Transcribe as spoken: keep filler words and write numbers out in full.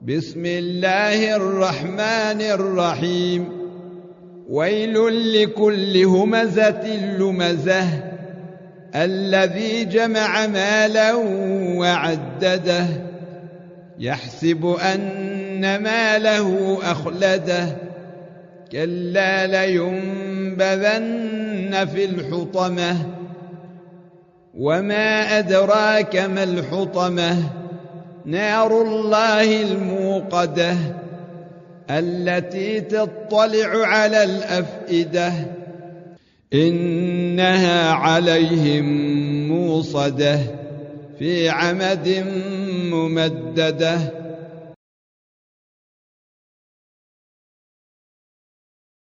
بسم الله الرحمن الرحيم ويل لكل همزة لمزة الذي جمع مالا وعدده يحسب أن ماله أخلده كلا لينبذن في الحطمة وما أدراك ما الحطمة نار الله الموقدة التي تطلع على الأفئدة إنها عليهم موصدة في عمد ممددة